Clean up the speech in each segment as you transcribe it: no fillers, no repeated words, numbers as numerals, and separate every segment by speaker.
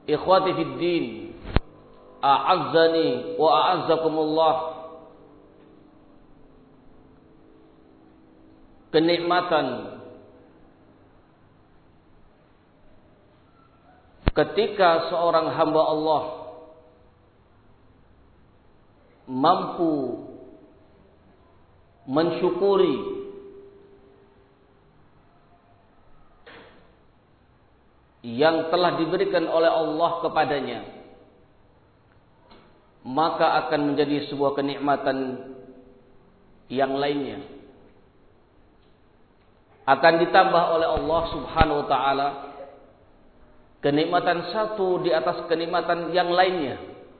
Speaker 1: Ikhwati fid din, a'azzani wa a'azzakumullah. Kenikmatan ketika seorang hamba Allah mampu mensyukuri yang telah diberikan oleh Allah kepadanya, maka akan menjadi sebuah kenikmatan yang lainnya. Akan ditambah oleh Allah Subhanahu wa taala kenikmatan satu di atas kenikmatan yang lainnya.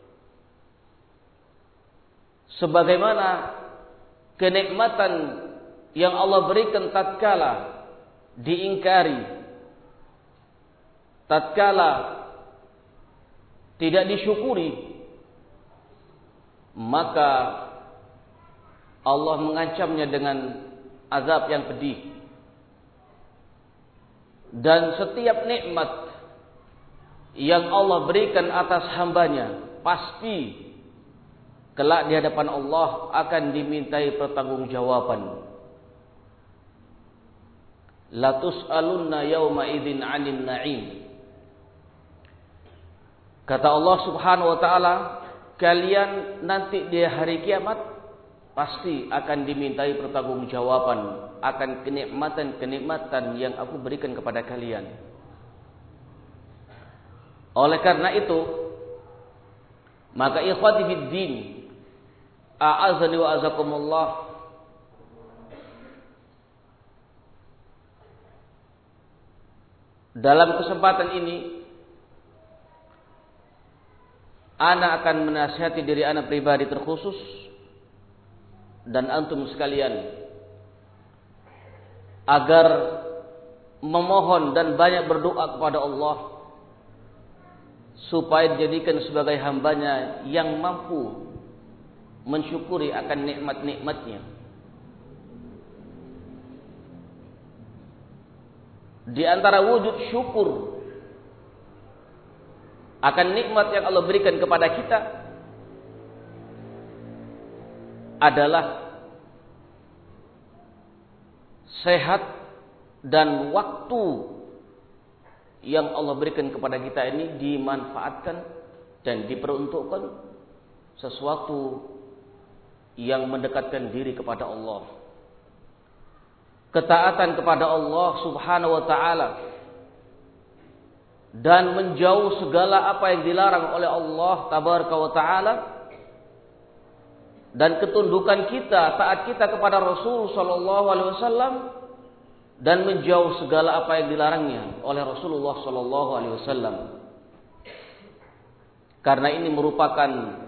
Speaker 1: Sebagaimana kenikmatan yang Allah berikan tatkala diingkari, tatkala tidak disyukuri, maka Allah mengancamnya dengan azab yang pedih. Dan setiap nikmat yang Allah berikan atas hambanya, pasti kelak di hadapan Allah akan dimintai pertanggungjawaban. La tus'alunna yawma idzin 'anil na'im. Kata Allah Subhanahu wa taala, kalian nanti di hari kiamat pasti akan dimintai pertanggungjawaban akan kenikmatan-kenikmatan yang aku berikan kepada kalian. Oleh karena itu, maka ikhwati fid din, a'azzani wa a'azzakumullah, dalam kesempatan ini ana akan menasihati diri ana pribadi terkhusus dan antum sekalian agar memohon dan banyak berdoa kepada Allah supaya dijadikan sebagai hambanya yang mampu mensyukuri akan nikmat-nikmatnya. Di antara wujud syukur akan nikmat yang Allah berikan kepada kita adalah sehat dan waktu yang Allah berikan kepada kita ini dimanfaatkan dan diperuntukkan sesuatu yang mendekatkan diri kepada Allah, ketaatan kepada Allah Subhanahu wa taala, dan menjauh segala apa yang dilarang oleh Allah Tabaraka wa taala, dan ketundukan kita, taat kita kepada Rasul sallallahu alaihi wasallam, dan menjauh segala apa yang dilarangnya oleh Rasulullah sallallahu alaihi wasallam. Karena ini merupakan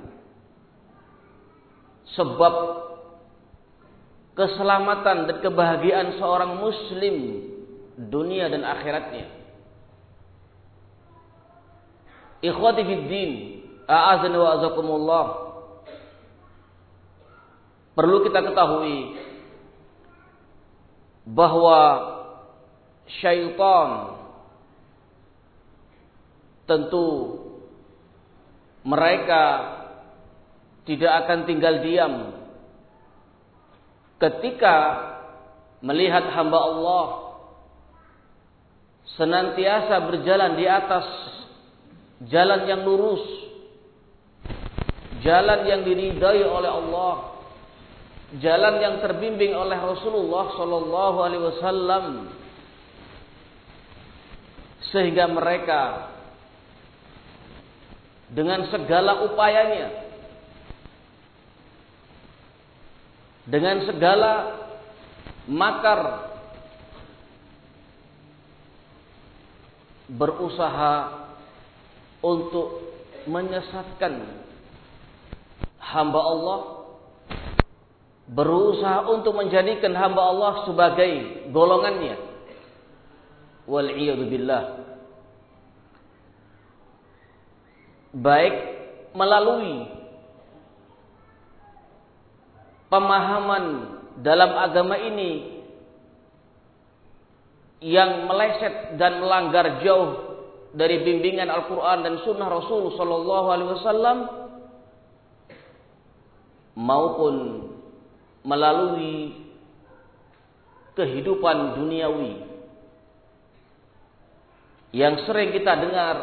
Speaker 1: sebab keselamatan dan kebahagiaan seorang muslim dunia dan akhiratnya. Ikhwati fid din, a'azzani wa a'azzakumullah. Perlu kita ketahui bahwa syaitan tentu mereka tidak akan tinggal diam ketika melihat hamba Allah senantiasa berjalan di atas jalan yang lurus, jalan yang diridai oleh Allah, jalan yang terbimbing oleh Rasulullah sallallahu alaihi wasallam, sehingga mereka dengan segala upayanya, dengan segala makar, berusaha untuk menyesatkan hamba Allah, berusaha untuk menjadikan hamba Allah sebagai golongannya. Wal'iyadu billah. Baik melalui pemahaman dalam agama ini yang meleset dan melanggar jauh dari bimbingan Al-Quran dan Sunnah Rasul Sallallahu Alaihi Wasallam, maupun melalui kehidupan duniawi yang sering kita dengar,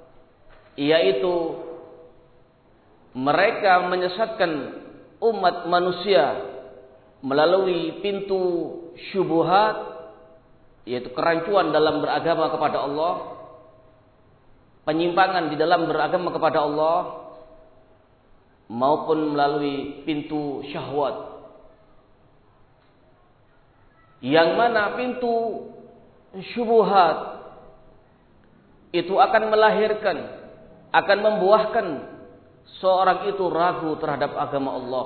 Speaker 1: yaitu mereka menyesatkan umat manusia melalui pintu syubhat, yaitu kerancuan dalam beragama kepada Allah, penyimpangan di dalam beragama kepada Allah, maupun melalui pintu syahwat, yang mana pintu syubhat itu akan melahirkan, akan membuahkan seorang itu ragu terhadap agama Allah.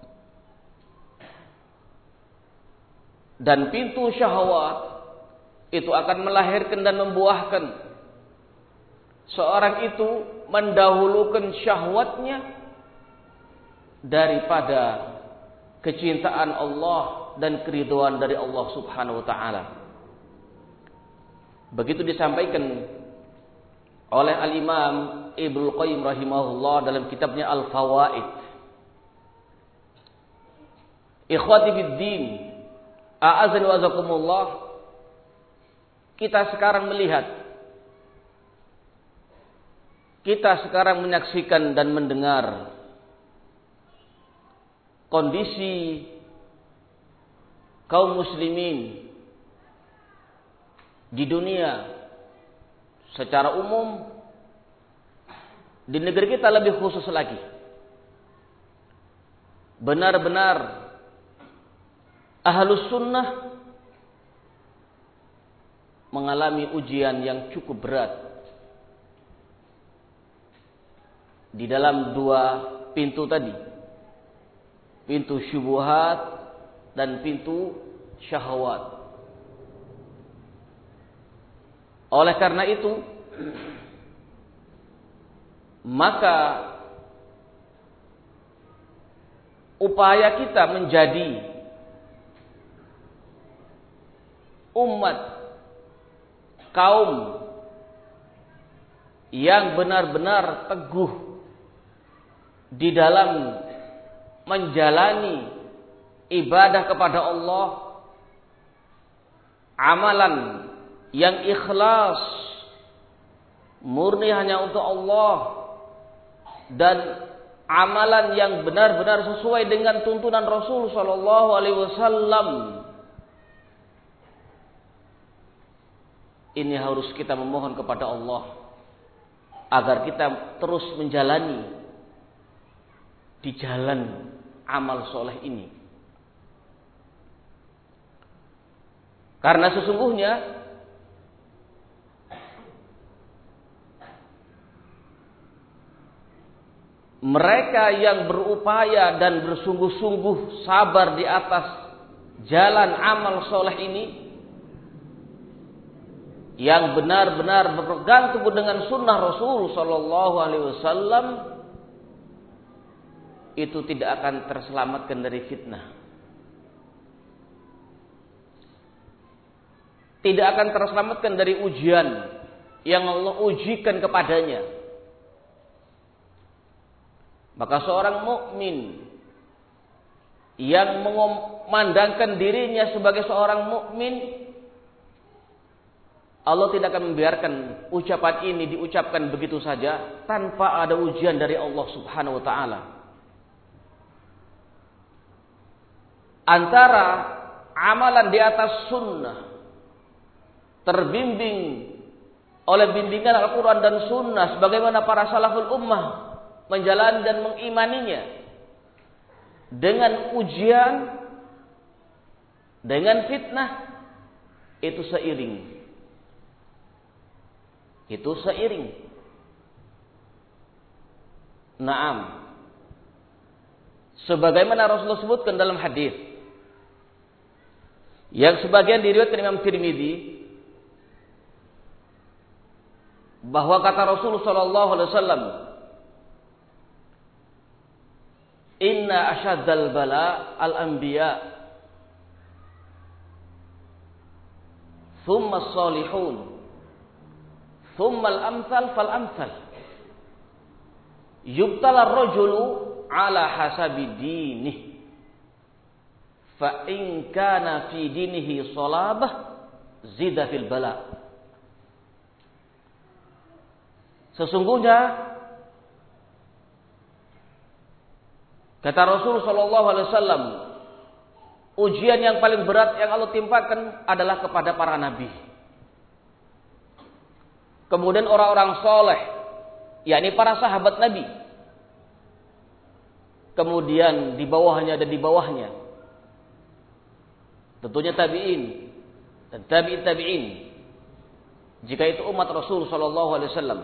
Speaker 1: Dan pintu syahwat itu akan melahirkan dan membuahkan seorang itu mendahulukan syahwatnya daripada kecintaan Allah dan keridhaan dari Allah Subhanahu wa taala. Begitu disampaikan oleh Al-Imam Ibnu Qayyim rahimahullah dalam kitabnya Al-Fawaid. Ikhwati fid din, a'azani wa azakumullah, kita sekarang melihat, kita sekarang menyaksikan dan mendengar kondisi kaum muslimin di dunia secara umum, di negeri kita lebih khusus lagi. Benar-benar Ahlus Sunnah mengalami ujian yang cukup berat di dalam dua pintu tadi, pintu syubhat dan pintu syahwat. Oleh karena itu, maka upaya kita menjadi umat kaum yang benar-benar teguh di dalam menjalani ibadah kepada Allah, amalan yang ikhlas, murni hanya untuk Allah, dan amalan yang benar-benar sesuai dengan tuntunan Rasul Sallallahu Alaihi Wasallam. Ini harus kita memohon kepada Allah agar kita terus menjalani di jalan amal soleh ini. Karena sesungguhnya mereka yang berupaya dan bersungguh-sungguh sabar di atas jalan amal soleh ini, yang benar-benar berpegang teguh dengan sunnah Rasul Sallallahu Alaihi Wasallam, itu tidak akan terselamatkan dari fitnah, tidak akan terselamatkan dari ujian yang Allah ujikan kepadanya. Maka seorang mukmin yang memandangkan dirinya sebagai seorang mukmin, Allah tidak akan membiarkan ucapan ini diucapkan begitu saja tanpa ada ujian dari Allah Subhanahu wa taala. Antara amalan di atas sunnah, terbimbing oleh bimbingan Al-Quran dan sunnah sebagaimana para salaful ummah menjalani dan mengimaninya, dengan ujian, dengan fitnah, itu seiring. Itu seiring. Naam. Sebagaimana Rasulullah sebutkan dalam hadis yang sebagian diriwayatkan Imam Tirmidzi, bahwa kata Rasulullah sallallahu alaihi wasallam, "Inna asyaddal bala al-anbiya, thumma as-salihun, thummal amsal fal amsal. Yubtala ar-rajulu ala hasabi dinih. Fa in kana fi dinihi salabah zida fil bala. Sesungguhnya kata Rasul sallallahu alaihi wasallam, ujian yang paling berat yang Allah timpakan adalah kepada para nabi. Kemudian orang-orang soleh, yakni para sahabat Nabi. Kemudian di bawahnya dan di bawahnya. Tentunya tabi'in dan tabi'in tabi'in. Jika itu umat Rasul sallallahu alaihi wasallam.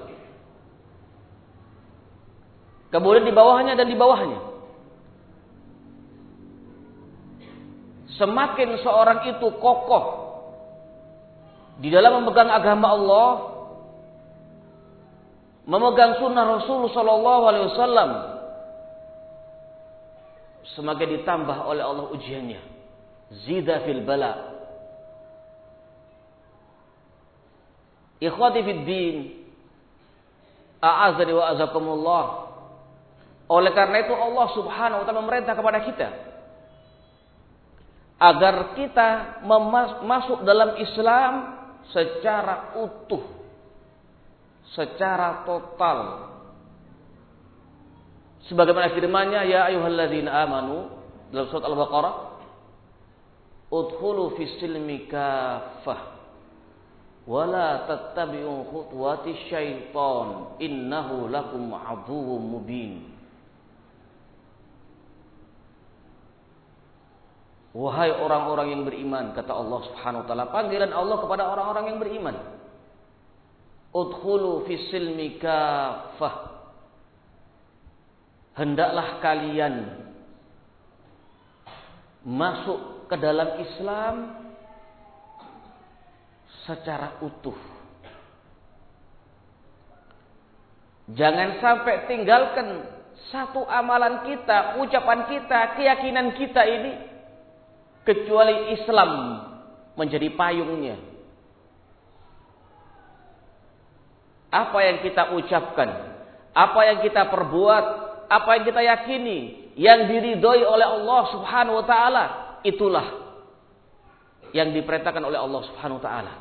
Speaker 1: Kemudian di bawahnya dan di bawahnya. Semakin seorang itu kokoh di dalam memegang agama Allah, memegang sunnah Rasul sallallahu alaihi wasallam, semakin ditambah oleh Allah ujiannya. Zida fil bala. Ikhwati fid din, a'azani wa azakumullah. Oleh karena itu Allah Subhanahu wa taala memerintah kepada kita agar kita masuk dalam Islam secara utuh, secara total. Sebagaimana firman-Nya, ya ayyuhalladzina amanu dalam surat Al-Baqarah, udkhulu fis silmi kaffah wa la tattabi'u khutuwatis syaitan innahu lakum aduwwum mubin. Wahai orang-orang yang beriman, kata Allah Subhanahu wa taala, panggilan Allah kepada orang-orang yang beriman. Udkhulu fis silmi kaffah. Hendaklah kalian masuk ke dalam Islam secara utuh. Jangan sampai tinggalkan satu amalan kita, ucapan kita, keyakinan kita ini, kecuali Islam menjadi payungnya. Apa yang kita ucapkan, apa yang kita perbuat, apa yang kita yakini, yang diridhoi oleh Allah Subhanahu wa taala, itulah yang diperintahkan oleh Allah Subhanahu wa taala.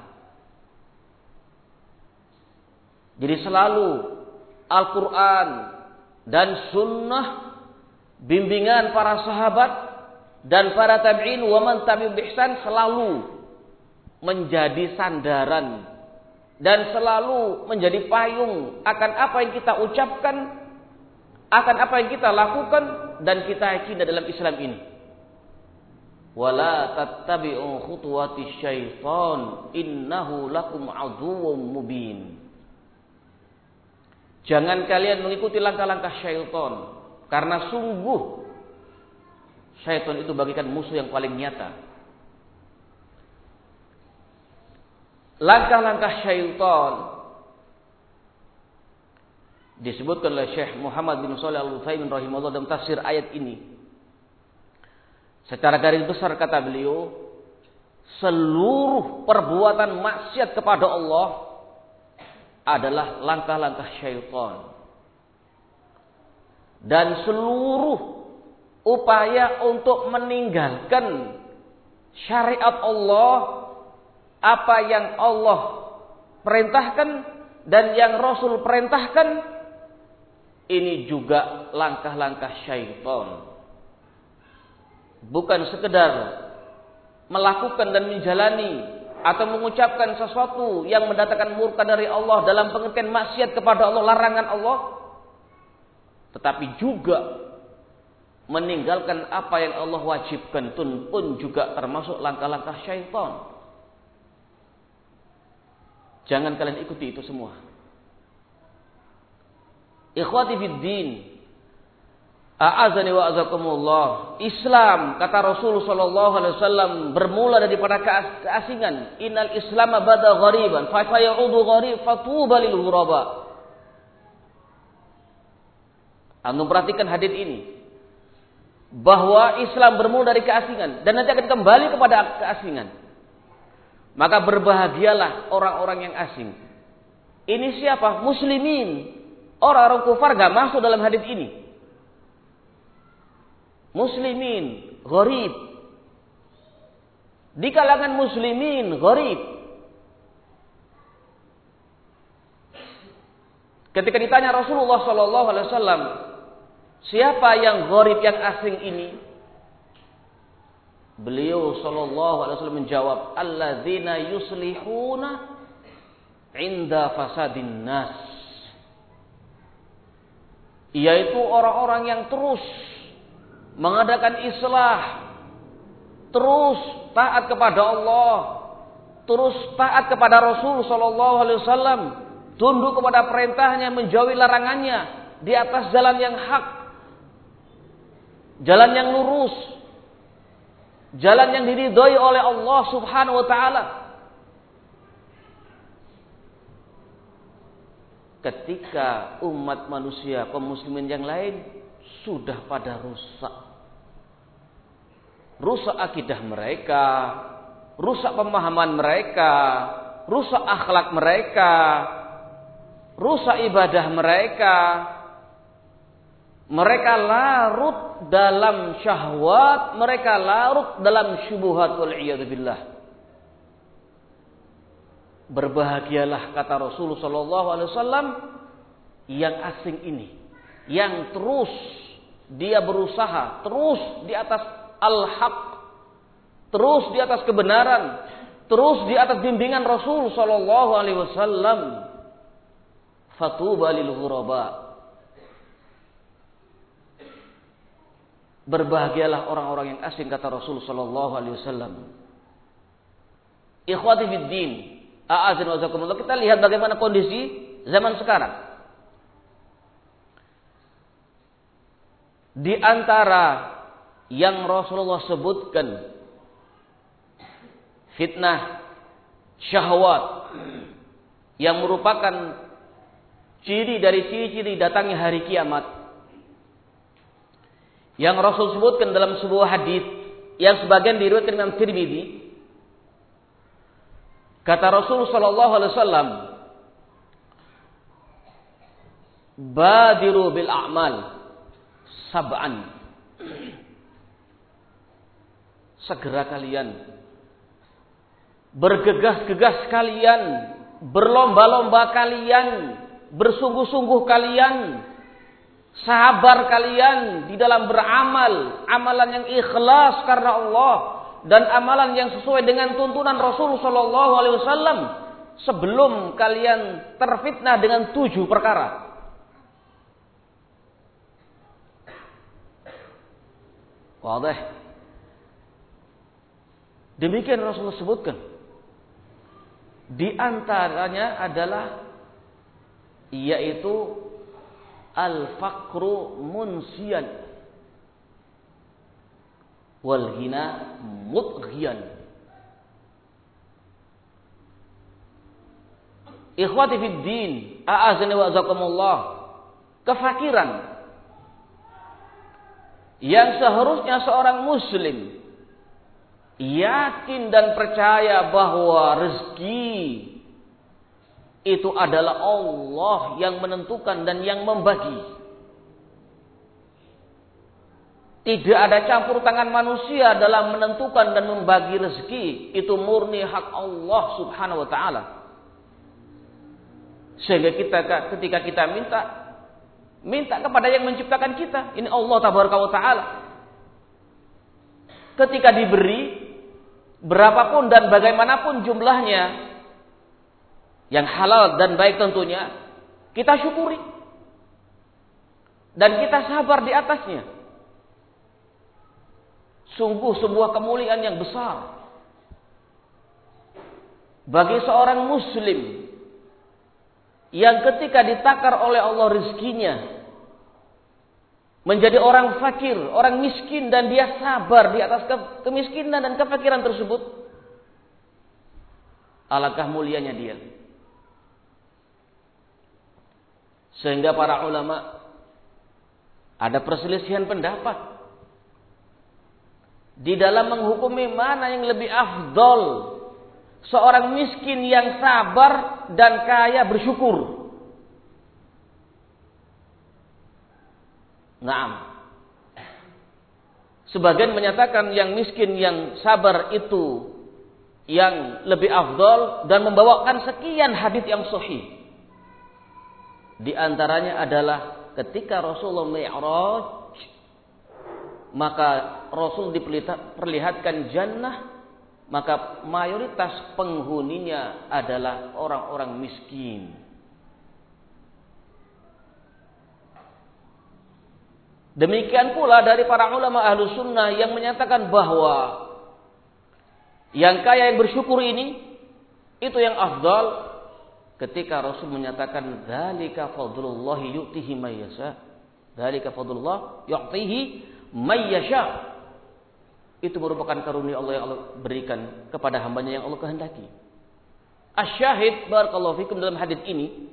Speaker 1: Jadi selalu Al-Quran dan sunnah, bimbingan para sahabat dan para tabi'in wa man tabi'ahum bi ihsan selalu menjadi sandaran dan selalu menjadi payung akan apa yang kita ucapkan, akan apa yang kita lakukan dan kita yakini dalam Islam ini. Wala tattabi'u khutuwatis syaitan innahu lakum aduwwum mubin. Jangan kalian mengikuti langkah-langkah syaitan, karena sungguh syaitan itu bagikan musuh yang paling nyata. Langkah-langkah syaitan disebutkan oleh Syekh Muhammad bin Shalih Al-Utsaimin rahimahullah dalam tafsir ayat ini. Secara garis besar kata beliau, seluruh perbuatan maksiat kepada Allah adalah langkah-langkah syaitan. Dan seluruh upaya untuk meninggalkan syariat Allah, apa yang Allah perintahkan dan yang Rasul perintahkan, ini juga langkah-langkah syaitan. Bukan sekedar melakukan dan menjalani atau mengucapkan sesuatu yang mendatangkan murka dari Allah dalam pengertian maksiat kepada Allah, larangan Allah, tetapi juga meninggalkan apa yang Allah wajibkan pun juga termasuk langkah-langkah syaitan. Jangan kalian ikuti itu semua. Ikhwati fid din, a'azani wa azakumullah. Islam, kata Rasul sallallahu alaihi wasallam, bermula daripada keasingan. Innal Islam bada ghariban fa sayaudu gharib fatuba lil ghuraba. Anda perhatikan hadis ini, bahwa Islam bermula dari keasingan dan nanti akan kembali kepada keasingan. Maka berbahagialah orang-orang yang asing. Ini siapa? Muslimin. Orang-orang kufar gak masuk dalam hadis ini. Muslimin, gharib. Di kalangan muslimin, gharib. Ketika ditanya Rasulullah sallallahu alaihi wasallam, siapa yang gharib, yang asing ini? Beliau sallallahu alaihi wasallam menjawab, alladzina yuslihuna inda fasadin nas. Yaitu orang-orang yang terus mengadakan islah, terus taat kepada Allah, terus taat kepada Rasul sallallahu alaihi wasallam, tunduk kepada perintahnya, menjauhi larangannya, di atas jalan yang hak, jalan yang lurus, jalan yang diridhoi oleh Allah Subhanahu wa taala. Ketika umat manusia, kaum muslimin yang lain sudah pada rusak. Rusak akidah mereka, rusak pemahaman mereka, rusak akhlak mereka, rusak ibadah mereka. Mereka larut dalam syahwat, mereka larut dalam syubhat, wal iyad billah. Berbahagialah, kata Rasulullah sallallahu alaihi wasallam, yang asing ini, yang terus dia berusaha terus di atas al-haq, terus di atas kebenaran, terus di atas bimbingan Rasul sallallahu alaihi wasallam. Fatuba lil ghuraba. Berbahagialah orang-orang yang asing, kata Rasul sallallahu alaihi wasallam. Ikhwati fid din, a'azan wa zakumullah. Kita lihat bagaimana kondisi zaman sekarang. Di antara yang Rasulullah sebutkan fitnah syahwat yang merupakan ciri dari ciri-ciri datangnya hari kiamat, yang Rasul sebutkan dalam sebuah hadis yang sebagian diriwayatkan Imam Tirmidzi. Kata Rasul sallallahu alaihi wasallam, badiru bil a'mal sab'an. Segera kalian, bergegas-gegas kalian, berlomba-lomba kalian, bersungguh-sungguh kalian, sabar kalian di dalam beramal, amalan yang ikhlas karena Allah dan amalan yang sesuai dengan tuntunan Rasul sallallahu alaihi wasallam, sebelum kalian terfitnah dengan 7 perkara. Wadah. Demikian Rasulullah sebutkan. Di antaranya adalah yaitu al-faqru munsiyan wal ghina mutghiyan. Ikhwati fid din, a'azani wa azakumullah. Kefakiran yang seharusnya seorang muslim yakin dan percaya bahwa rezeki itu adalah Allah yang menentukan dan yang membagi. Tidak ada campur tangan manusia dalam menentukan dan membagi rezeki. Itu murni hak Allah Subhanahu wa taala. Sehingga ketika kita minta kepada yang menciptakan kita, ini Allah tabaraka wa taala. Ketika diberi berapapun dan bagaimanapun jumlahnya, yang halal dan baik tentunya, kita syukuri dan kita sabar di atasnya. Sungguh sebuah kemuliaan yang besar bagi seorang muslim yang ketika ditakar oleh Allah rezekinya menjadi orang fakir, orang miskin, dan dia sabar di atas kemiskinan dan kefakiran tersebut. Alangkah mulianya dia. Sehingga para ulama ada perselisihan pendapat di dalam menghukumi mana yang lebih afdol, seorang miskin yang sabar dan kaya bersyukur. Naam. Sebagian menyatakan yang miskin yang sabar itu yang lebih afdal dan membawakan sekian hadis yang sahih. Di antaranya adalah ketika Rasulullah Mi'raj, maka Rasul diperlihatkan jannah, maka mayoritas penghuninya adalah orang-orang miskin. Demikian pula dari para ulama Ahlus Sunnah yang menyatakan bahwa yang kaya yang bersyukur ini itu yang afdal, ketika Rasul menyatakan dzalika fadlullahi yu'tihi may yasha. Dzalika fadlullah yu'tihi may yasha. Itu merupakan karunia Allah yang Allah berikan kepada hambanya yang Allah kehendaki. Asy-syahid barakallahu fikum dalam hadis ini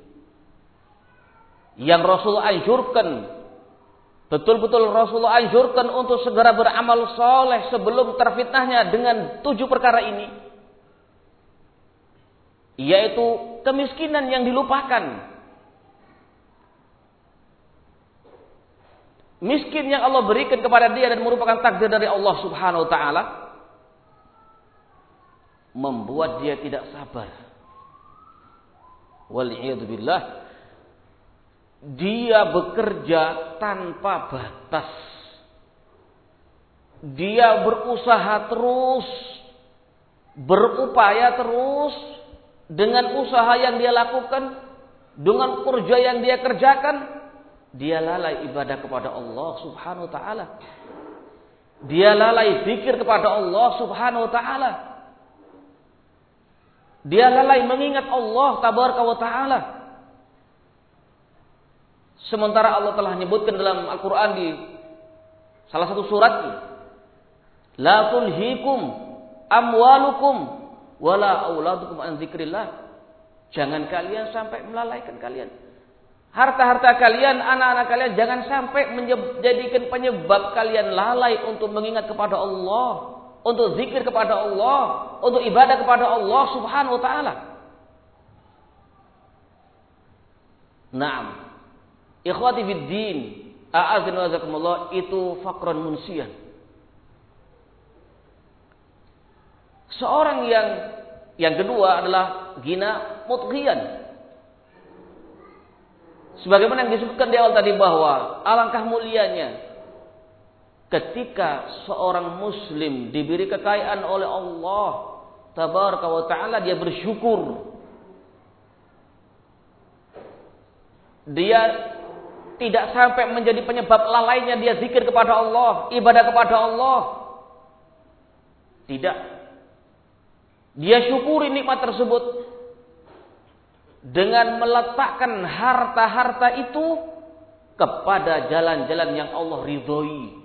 Speaker 1: yang Rasul anjurkan, betul-betul Rasulullah anjurkan untuk segera beramal soleh sebelum terfitnahnya dengan 7 perkara ini. Yaitu kemiskinan yang dilupakan. Miskin yang Allah berikan kepada dia dan merupakan takdir dari Allah Subhanahu wa ta'ala, membuat dia tidak sabar. Wal'iyadzubillah. Dia bekerja tanpa batas. Dia berusaha terus, berupaya terus dengan usaha yang dia lakukan, dengan kerja yang dia kerjakan. Dia lalai ibadah kepada Allah Subhanahu wa ta'ala. Dia lalai zikir kepada Allah Subhanahu wa ta'ala. Dia lalai mengingat Allah Tabaraka wa ta'ala. Sementara Allah telah menyebutkan dalam Al-Quran di salah satu suratnya, la tulhikum amwalukum wala auladukum an dzikrillah. Jangan kalian sampai melalaikan kalian. Harta-harta kalian, anak-anak kalian jangan sampai menjadikan penyebab kalian lalai untuk mengingat kepada Allah, untuk zikir kepada Allah, untuk ibadah kepada Allah Subhanahu wa ta'ala. Naam. Ikhwati fid din, a'azza wa jazakumullah, itu faqran munsiyan. Seorang yang kedua adalah ghina mutghiyan. Sebagaimana yang disebutkan di awal tadi bahwa alangkah mulianya ketika seorang muslim diberi kekayaan oleh Allah Tabaraka wa ta'ala, dia bersyukur. Dia tidak sampai menjadi penyebab lalainya dia zikir kepada Allah, ibadah kepada Allah. Tidak. Dia syukuri nikmat tersebut dengan meletakkan harta-harta itu kepada jalan-jalan yang Allah ridhoi.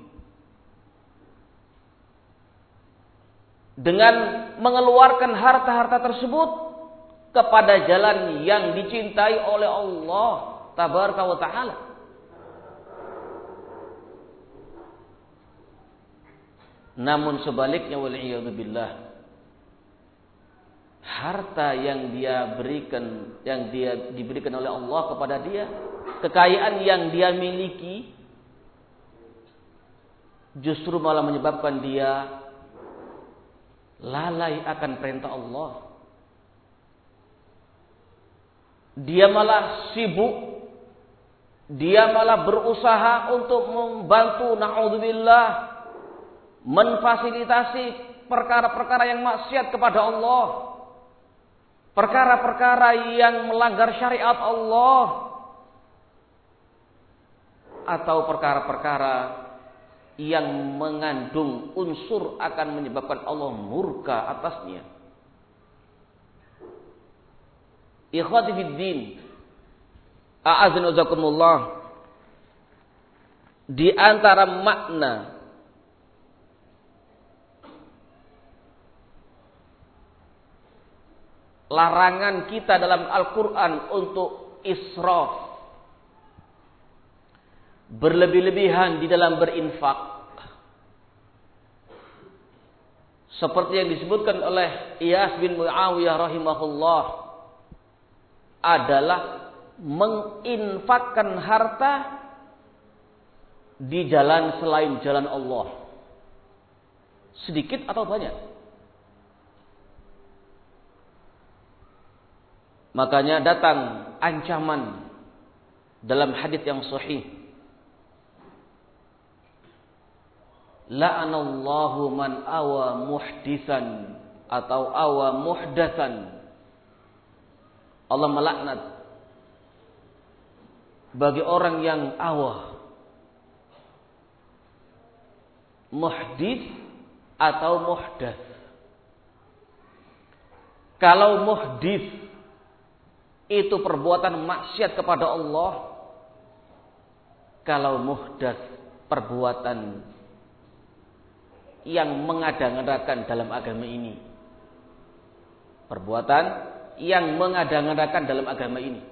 Speaker 1: Dengan mengeluarkan harta-harta tersebut kepada jalan yang dicintai oleh Allah Tabaraka wa ta'ala. Namun sebaliknya, wal'iyadzubillah, harta yang dia berikan, yang dia diberikan oleh Allah kepada dia, kekayaan yang dia miliki, justru malah menyebabkan dia lalai akan perintah Allah. Dia malah sibuk, dia malah berusaha untuk membantu, na'udzubillah, memfasilitasi perkara-perkara yang maksiat kepada Allah. Perkara-perkara yang melanggar syariat Allah, atau perkara-perkara yang mengandung unsur akan menyebabkan Allah murka atasnya. Ikhwati fid din, a'azzana wa jazakumullah, di antara makna larangan kita dalam Al-Quran untuk israf, berlebih-lebihan di dalam berinfak. seperti yang disebutkan oleh Iyas bin Muawiyah rahimahullah, adalah menginfakkan harta di jalan selain jalan Allah, sedikit atau banyak. Makanya datang ancaman dalam hadis yang sahih, la'anallahu man awa muhdisan atau awa muhdatsan. Allah melaknat bagi orang yang awa, muhdits atau muhdats. Kalau muhdits itu perbuatan maksiat kepada Allah, kalau muhdats perbuatan yang mengada-ngadakan dalam agama ini. Perbuatan yang mengada-ngadakan dalam agama ini.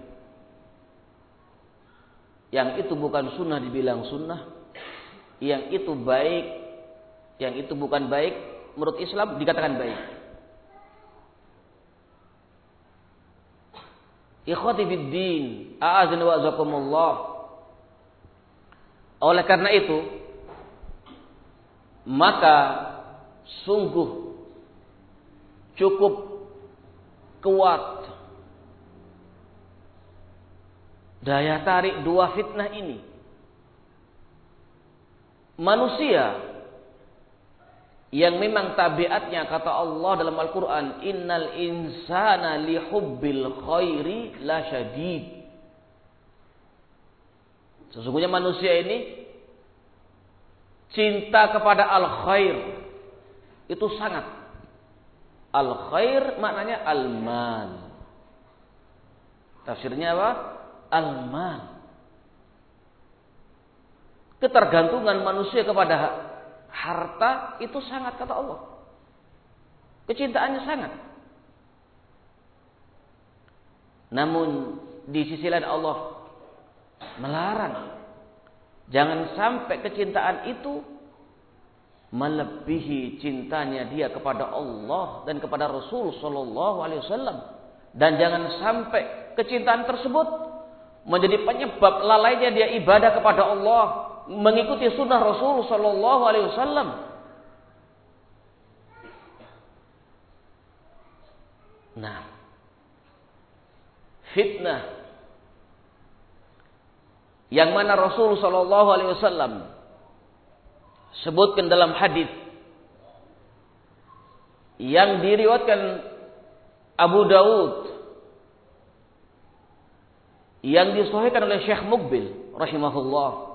Speaker 1: Yang itu bukan sunnah dibilang sunnah, yang itu baik, yang itu bukan baik, menurut Islam dikatakan baik. Ikhwati fiddin, a'azani wa azakumullah. Oleh karena itu, maka sungguh cukup kuat daya tarik dua fitnah ini. Manusia yang memang tabiatnya, kata Allah dalam Al-Quran, innal insana lihubbil khairi la syadid. Sesungguhnya manusia ini cinta kepada al-khair itu sangat. Al-khair maknanya al-mal. Tafsirnya apa? Al-mal. Ketergantungan manusia kepada harta itu sangat, kata Allah. Kecintaannya sangat. Namun di sisi lain Allah melarang, jangan sampai kecintaan itu melebihi cintanya dia kepada Allah dan kepada Rasul sallallahu alaihi wasallam, dan jangan sampai kecintaan tersebut menjadi penyebab lalainya dia ibadah kepada Allah, mengikuti sunnah Rasul sallallahu alaihi wasallam. Nah, fitnah yang mana Rasul sallallahu alaihi wasallam sebutkan dalam hadis yang diriwayatkan Abu Dawud, yang disahihkan oleh Syekh Muqbil rahimahullah,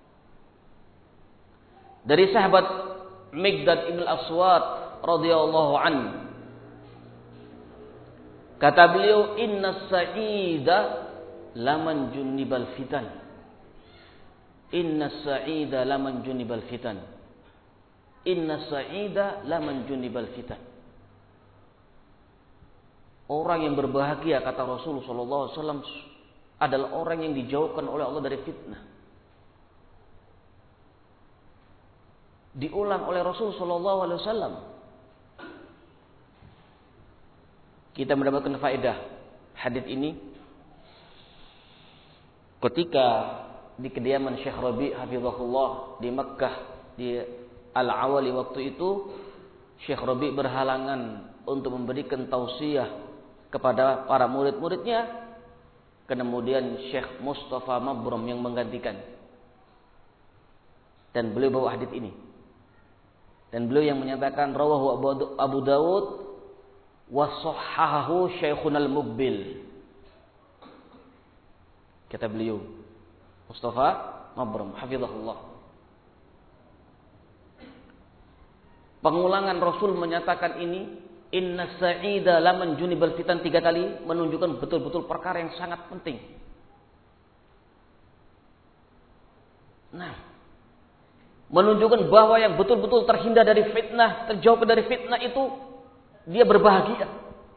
Speaker 1: dari sahabat Miqdad ibn al-Aswad radhiyallahu anhu, kata beliau, inna sa'ida laman junibal fitan. Inna sa'ida laman junibal fitan. Inna sa'ida laman junibal fitan. Orang yang berbahagia, kata Rasul sallallahu alaihi wasallam, adalah orang yang dijauhkan oleh Allah dari fitnah. Diulang oleh Rasul sallallahu alaihi wasallam. Kita mendapatkan faedah hadis ini ketika di kediaman Syekh Rabi' hafizahullah di Makkah, di Al-Awali waktu itu, Syekh Rabi' berhalangan untuk memberikan tausiah kepada para murid-muridnya. Kemudian Syekh Mustafa Mabrum yang menggantikan, dan beliau bawa hadis ini, dan beliau yang menyatakan rawahu Abu Dawud wa sahhahahu Syekhuna al-Muqbil. Kata beliau Mustafa Mabrum hafizahullah, pengulangan Rasul menyatakan ini, inna sa'ida laman junibal fitan, 3 kali, menunjukkan betul-betul perkara yang sangat penting. Nah, menunjukkan bahwa yang betul-betul terhindar dari fitnah, terjauh dari fitnah itu dia berbahagia.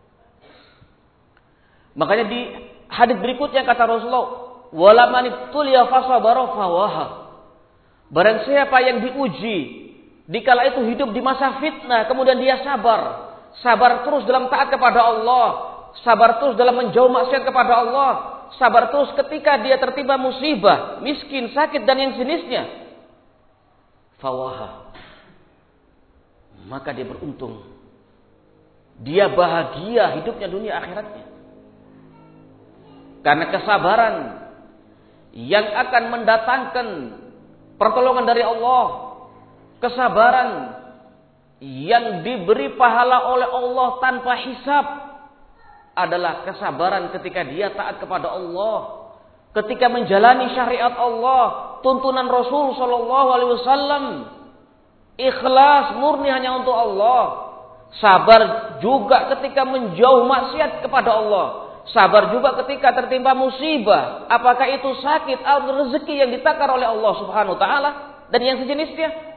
Speaker 1: Makanya di hadis berikutnya kata Rasulullah, wala man tuliya fasabara fawaha. Barang siapa yang diuji Dikala itu hidup di masa fitnah, kemudian dia sabar. Sabar terus dalam taat kepada Allah. Sabar terus dalam menjauh maksiat kepada Allah. Sabar terus ketika dia tertimpa musibah, miskin, sakit, dan yang jenisnya. Fawaha. Maka dia beruntung. Dia bahagia hidupnya dunia akhiratnya. Karena kesabaran yang akan mendatangkan pertolongan dari Allah. Kesabaran yang diberi pahala oleh Allah tanpa hisab adalah kesabaran ketika dia taat kepada Allah, ketika menjalani syariat Allah, tuntunan Rasul sallallahu alaihi wasallam, ikhlas murni hanya untuk Allah. Sabar juga ketika menjauh maksiat kepada Allah. Sabar juga ketika tertimpa musibah, apakah itu sakit atau rezeki yang ditakar oleh Allah Subhanahu wa taala dan yang sejenisnya.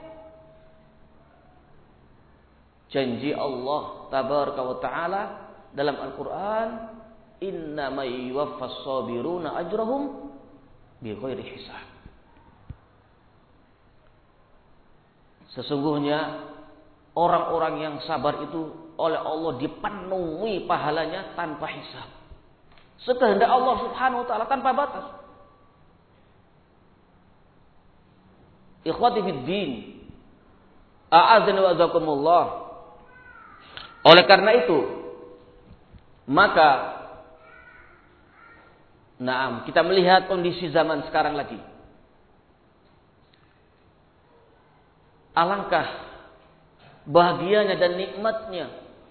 Speaker 1: Janji Allah tabaraka wa ta'ala dalam Al-Quran, innama yuwaffas sabiruna ajrahum bighairi hisab. Sesungguhnya orang-orang yang sabar itu oleh Allah dipenuhi pahalanya tanpa hisab. Sekehendak Allah Subhanahu wa ta'ala tanpa batas. Ikhwati fid din, a'azani wa azakumullah. Oleh karena itu, maka kita melihat kondisi zaman sekarang lagi. Alangkah bahagianya dan nikmatnya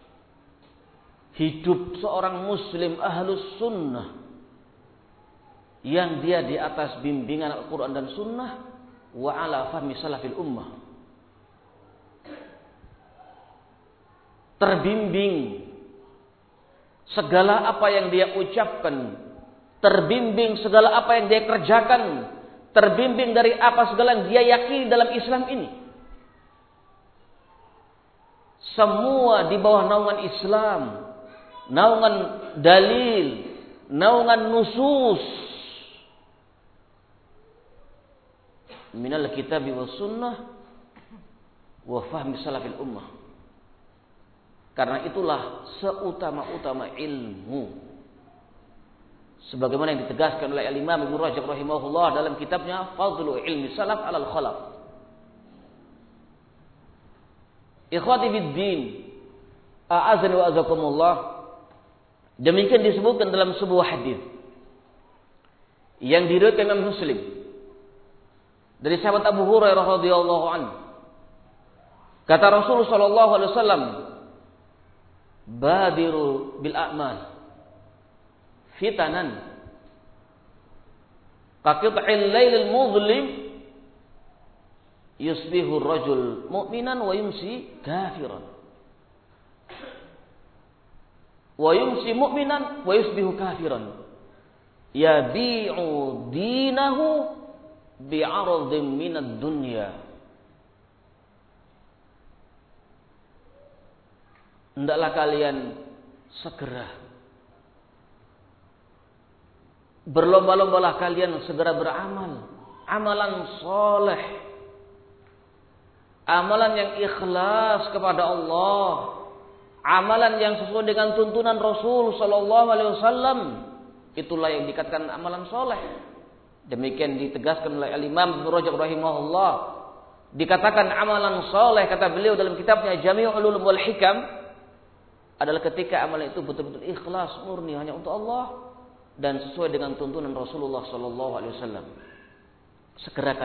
Speaker 1: hidup seorang muslim ahlus sunnah yang dia di atas bimbingan Al-Quran dan sunnah wa ala fahmi salafil ummah. Terbimbing segala apa yang dia ucapkan, terbimbing segala apa yang dia kerjakan, terbimbing dari apa segala yang dia yakini dalam Islam ini. Semua di bawah naungan Islam, naungan dalil, naungan nusus minal kitabi was sunnah wa fahmi salafil ummah. Karena itulah seutama-utama ilmu. Sebagaimana yang ditegaskan oleh Al-Imam Ibnu Rajab rahimahullah dalam kitabnya Fadlu Ilmi Salaf 'alal Khalaf. Ikhwati fid din, a'azani wa azakumullah. Demikian disebutkan dalam sebuah hadis yang diriwayatkan Imam Muslim dari sahabat Abu Hurairah radhiyallahu anhu. Kata Rasulullah sallallahu alaihi wasallam, badiru bil a'mal fitanan kaqit'il lailil muzlim yusbihu ar-rajul mu'minan wa yumsi kafiran wa yumsi mu'minan wa yusbihu kafiran yabi'u dinahu bi'aradhin minad dunya. Hendaklah kalian segera berlomba-lombalah kalian segera beramal, amalan soleh, amalan yang ikhlas kepada Allah, amalan yang sesuai dengan tuntunan Rasul sallallahu alaihi wasallam. Itulah yang dikatakan amalan soleh. Demikian ditegaskan oleh Al-Imam Ibnu Rajab rahimahullah. Dikatakan amalan soleh, kata beliau dalam kitabnya Jami'ul Ulum wal Hikam, adalah ketika amalan itu betul-betul ikhlas murni hanya untuk Allah dan sesuai dengan tuntunan Rasulullah sallallahu alaihi wasallam. Segera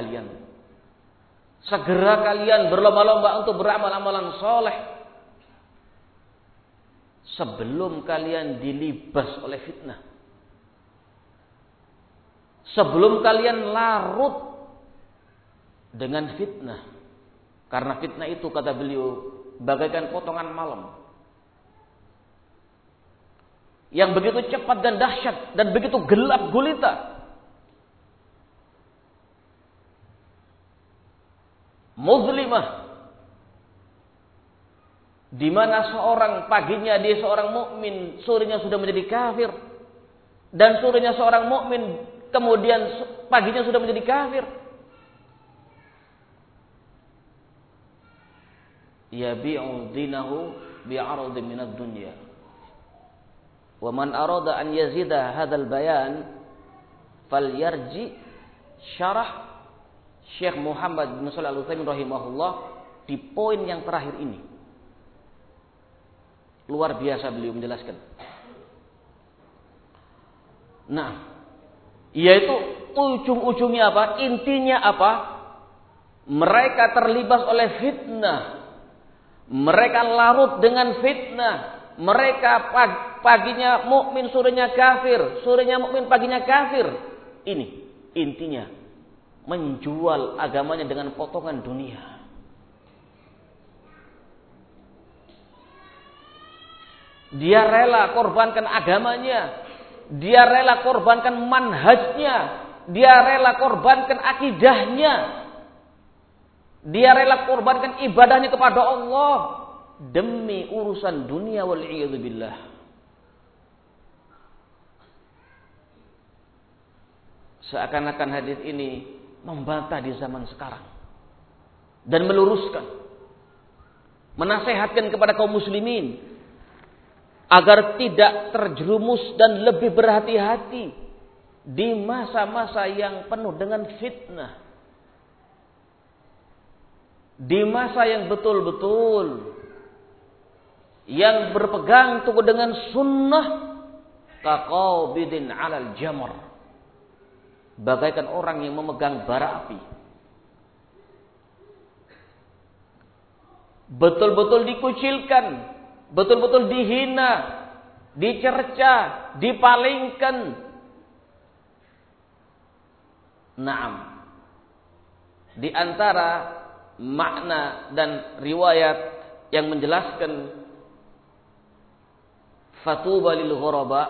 Speaker 1: kalian berlomba-lomba untuk beramal amalan soleh sebelum kalian dilibas oleh fitnah, sebelum kalian larut dengan fitnah. Karena fitnah itu, kata beliau, bagaikan potongan malam yang begitu cepat dan dahsyat dan begitu gelap gulita. Muzlimah, di mana seorang paginya dia seorang mukmin, sorenya sudah menjadi kafir, dan sorenya seorang mukmin kemudian paginya sudah menjadi kafir. yabi'u dinahu bi'aradin minad dunya. Wa man arada an yazida hadzal bayan falyarji syarah Syekh Muhammad bin Shalih Al-Utsaimin rahimahullah di poin yang terakhir ini. Luar biasa beliau menjelaskan. Nah, yaitu ujung-ujungnya apa? Intinya apa? Mereka terlibat oleh fitnah. Mereka larut dengan fitnah. Mereka paginya mukmin, sorenya kafir, sorenya mukmin, paginya kafir. Ini intinya, menjual agamanya dengan potongan dunia. Dia rela korbankan agamanya, dia rela korbankan manhajnya, dia rela korbankan akidahnya, dia rela korbankan ibadahnya kepada Allah demi urusan dunia wal iyad billah. Seakan-akan hadis ini membantah di zaman sekarang dan meluruskan, menasehatkan kepada kaum muslimin agar tidak terjerumus dan lebih berhati-hati di masa-masa yang penuh dengan fitnah, di masa yang betul-betul yang berpegang teguh dengan sunnah, kaqabidin 'alal jamr, bagaikan orang yang memegang bara api. Betul-betul dikucilkan, betul-betul dihina, dicerca, dipalingkan. Naam. Di antara makna dan riwayat yang menjelaskan fatuba lil ghuraba,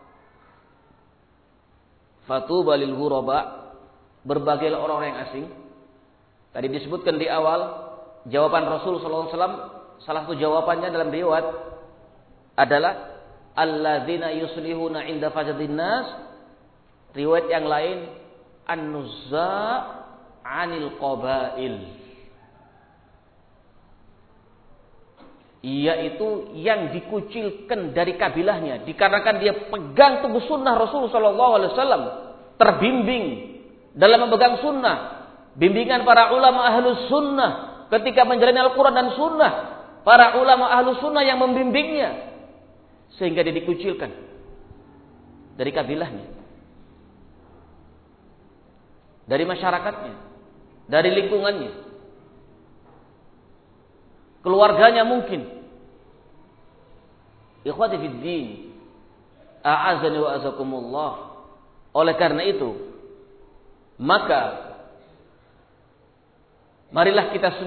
Speaker 1: fatuba lil ghuraba, berbagai orang-orang yang asing. Tadi disebutkan di awal jawaban Rasul sallallahu alaihi wasallam. Salah satu jawabannya dalam riwayat adalah alladzina yuslihuna inda fajadin nas. Riwayat yang lain an-nuzza 'anil qabail, yaitu yang dikucilkan dari kabilahnya dikarenakan dia pegang teguh sunnah Rasul sallallahu alaihi wasallam, terbimbing dalam memegang sunnah, bimbingan para ulama ahlus sunnah ketika menjalani Al-Quran dan sunnah. Para ulama ahlu sunnah yang membimbingnya, sehingga dia dikucilkan dari kabilahnya, dari masyarakatnya, dari lingkungannya, keluarganya mungkin. Ikhwati fid din, a'azani wa azakumullah. Oleh karena itu, maka marilah kita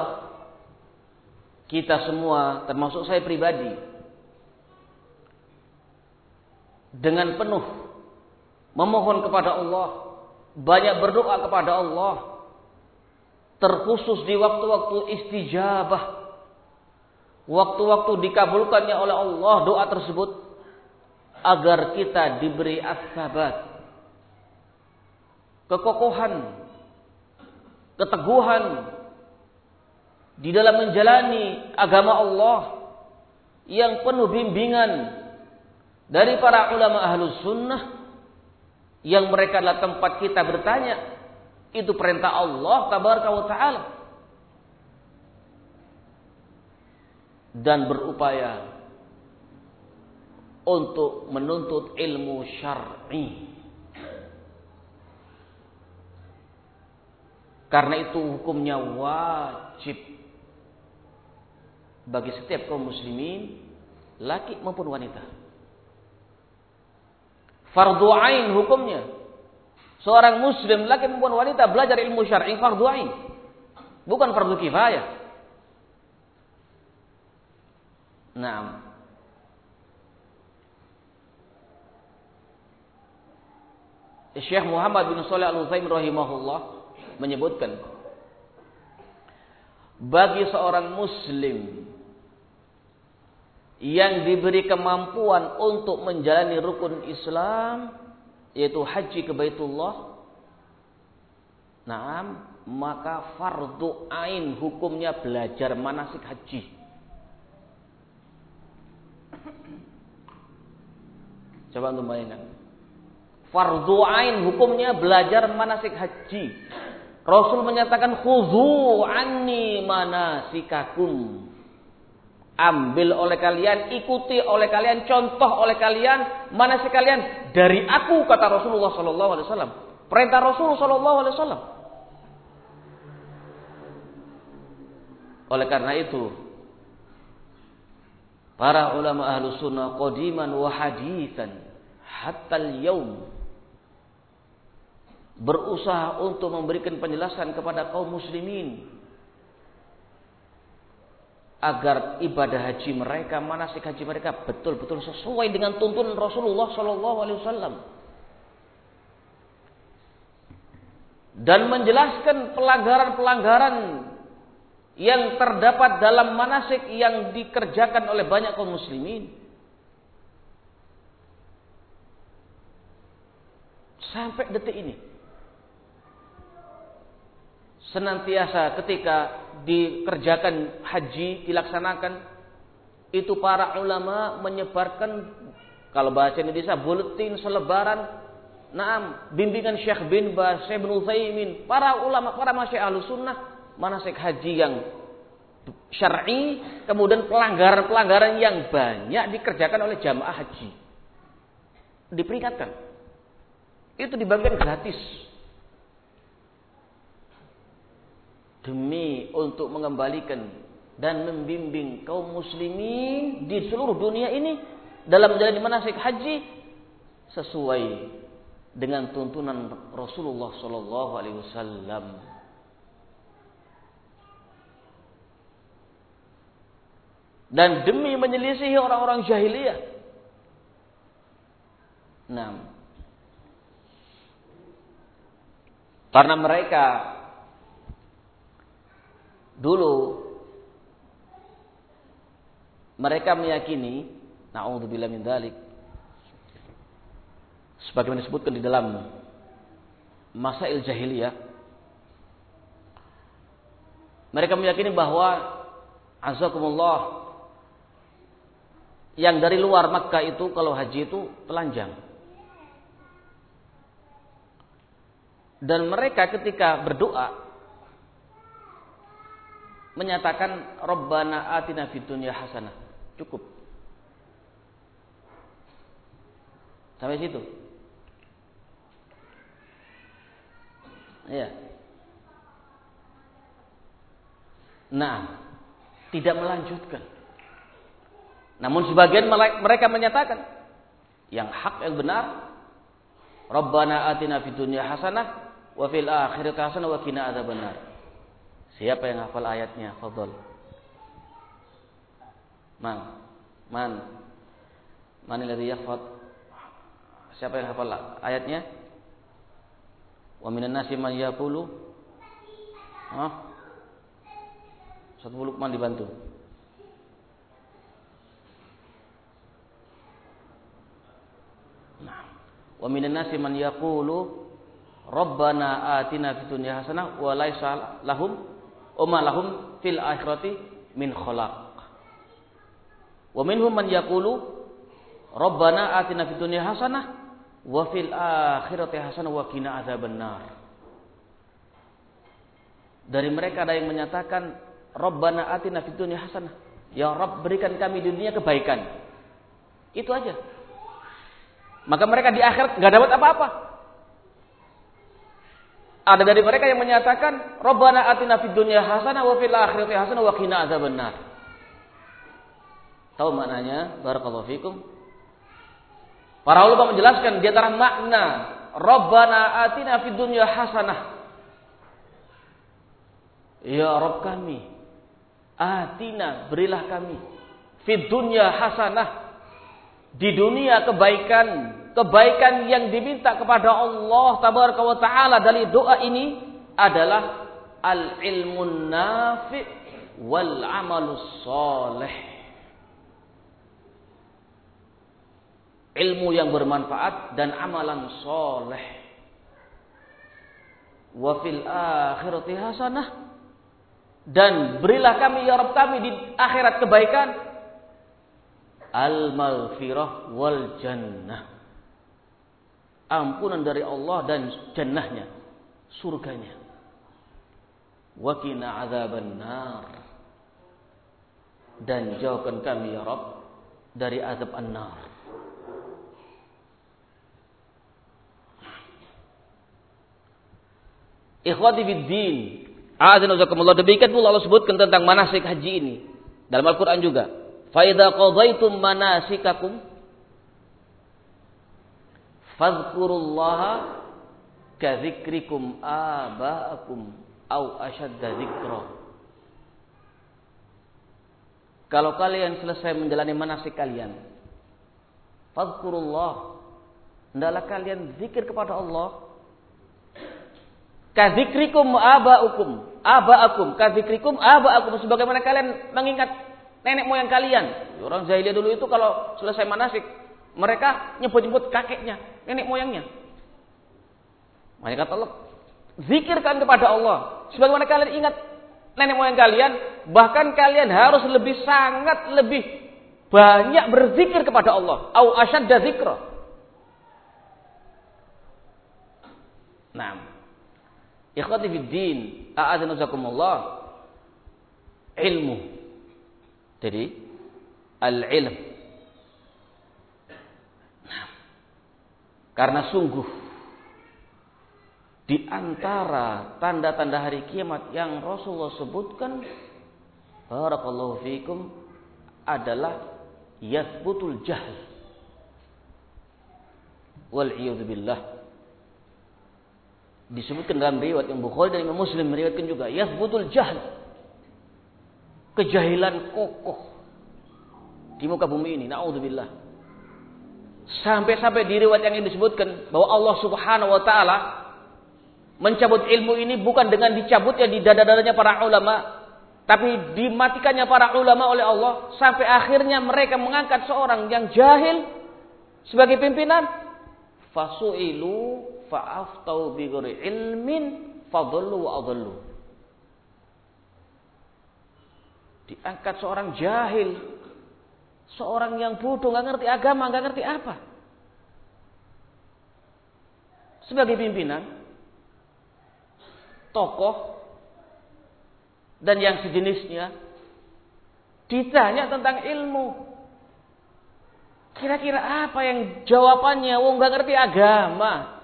Speaker 1: semua termasuk saya pribadi, dengan penuh memohon kepada Allah, banyak berdoa kepada Allah, terkhusus di waktu-waktu istijabah, waktu-waktu dikabulkannya oleh Allah doa tersebut, agar kita diberi as-sabat, kekokohan, keteguhan di dalam menjalani agama Allah yang penuh bimbingan dari para ulama ahlus sunnah, yang mereka adalah tempat kita bertanya. Itu perintah Allah tabaraka wa ta'ala, dan berupaya untuk menuntut ilmu syar'i. Karena itu hukumnya wajib bagi setiap kaum muslimin, laki maupun wanita. Fardhu ain hukumnya. Seorang muslim laki maupun wanita belajar ilmu syar'i fardhu ain, bukan fardhu kifayah. Naam. Syekh Muhammad bin Shalih Al-Utsaimin rahimahullah menyebutkan, bagi seorang muslim yang diberi kemampuan untuk menjalani rukun Islam, yaitu haji ke Baitullah, Naam, maka fardu ain hukumnya belajar manasik haji. Coba untuk bayangkan. Fardu ain hukumnya belajar manasik haji. Rasul menyatakan khudhu anni manasikakum. Ambil oleh kalian, ikuti oleh kalian, contoh oleh kalian manasik kalian dari aku, kata Rasulullah sallallahu alaihi wasallam. Perintah Rasul sallallahu alaihi wasallam. Oleh karena itu, para ulama Ahlus Sunnah qadiman wa haditsan hatta al-yaum berusaha untuk memberikan penjelasan kepada kaum muslimin agar ibadah haji mereka, manasik haji mereka betul-betul sesuai dengan tuntunan Rasulullah sallallahu alaihi wasallam. Dan menjelaskan pelanggaran-pelanggaran yang terdapat dalam manasik yang dikerjakan oleh banyak kaum muslimin. Sampai detik ini. Senantiasa ketika dikerjakan haji, dilaksanakan, itu para ulama menyebarkan, kalau bahasa Indonesia, buletin, selebaran, bimbingan Syekh bin Baz, Syekh bin Utsaimin, para ulama, para masyayikh Ahlus Sunnah, manasik haji yang syar'i, kemudian pelanggaran-pelanggaran yang banyak dikerjakan oleh jamaah haji. Diperingatkan. Itu dibagikan gratis. Demi untuk mengembalikan dan membimbing kaum muslimin di seluruh dunia ini dalam menjalani manasik haji sesuai dengan tuntunan Rasulullah sallallahu alaihi wasallam. Dan demi menyelisihi orang-orang jahiliyah. Karena mereka dulu mereka meyakini, na'udzubillah min dzalik, sebagaimana disebutkan di dalam Masail Jahiliyah, mereka meyakini bahwa azakumullah, yang dari luar Makkah itu kalau haji itu telanjang. Dan mereka ketika berdoa menyatakan Rabbana atina fid dunya hasanah. Cukup. Sampai situ. Ya. Nah, tidak melanjutkan. Namun sebagian mereka menyatakan yang hak, yang benar, Rabbana atina fid dunya hasanah wa fil akhirati hasanah wa qina adzabannar. Siapa yang hafal ayatnya? Fadhal. Man alladhi yahfaz? Siapa yang hafal ayatnya? Wa minan nasi man yaqulu. Satu Luqman dibantu. Wa minan nasi man yaqulu Rabbana atina fid dunya hasanah wa laisa lahum ma lahum fil akhirati min khalaq. Wa minhum man yaqulu Rabbana atina fid dunya hasanah wa fil akhirati hasanah wa qina adzabannar. Dari mereka ada yang menyatakan Rabbana atina fid dunya hasanah. Ya Rabb, berikan kami di dunia kebaikan. Itu aja. Maka mereka di akhirat enggak dapat apa-apa. Ada dari mereka yang menyatakan Rabbana atina fid dunya hasanah wa fil akhirati hasanah wa qina adzabannar. Tahu maknanya? Barakallahu fikum. Para ulama menjelaskan di antara makna Rabbana atina fid dunya hasanah. Ya Rabb kami, atina, berilah kami fid dunya hasanah. Di dunia kebaikan yang diminta kepada Allah tabaraka wa taala dari doa ini adalah al-ilmun nafi' wal amalus salih. Ilmu yang bermanfaat dan amalan soleh. wa fil akhirati hasanah, dan berilah kami ya Rabb kami di akhirat kebaikan, al maghfirah wal jannah, ampunan dari Allah dan jannahnya, surganya, wa qina adzaban nar, dan jauhkan kami ya Rabb dari azab an-nar. Ikhwati fid din, a'azzanakumullah, demikian pula Allah sebutkan tentang manasik haji ini dalam Al-Qur'an juga. Fa idza qadaitum manasikakum fadhkurullaha ka dzikrikum aba'akum au ashadda dzikra. Kalau kalian selesai menjalani manasik kalian, fadhkurullah, hendaklah kalian zikir kepada Allah. Kadzikrikum aba'akum, kadzikrikum aba'akum, sebagaimana kalian mengingat nenek moyang kalian. Orang jahiliyah dulu itu kalau selesai manasik, mereka nyebut-nyebut kakeknya, nenek moyangnya. Makanya kata Allah, zikirkan kepada Allah sebagaimana kalian ingat nenek moyang kalian, bahkan kalian harus sangat lebih banyak berzikir kepada Allah. Au asyadda dzikra. Nah, ikhwati fid din, a'azzanakumullah, ilmu. Jadi al-ilm. Nah, karena sungguh di antara tanda-tanda hari kiamat yang Rasulullah sebutkan, barakallahu fikum, adalah yathbutul jahl. Wal iyad billah. Disebutkan dalam riwayat yang Bukhari dan Imam Muslim meriwayatkan juga, yathbutul jahl, kejahilan kokoh di muka bumi ini, naudzubillah. Sampai-sampai di riwayat yang ini disebutkan bahwa Allah Subhanahu wa taala mencabut ilmu ini bukan dengan dicabutnya di dada-dadanya para ulama, tapi dimatikannya para ulama oleh Allah, sampai akhirnya mereka mengangkat seorang yang jahil sebagai pimpinan. Fasu'ilu fa'aftau bighairi ilmin fadhallu wa adhallu. Diangkat seorang jahil, seorang yang bodoh, enggak ngerti agama, enggak ngerti apa, sebagai pimpinan, tokoh dan yang sejenisnya, ditanya tentang ilmu. Kira-kira apa yang jawabannya? Wong enggak ngerti agama,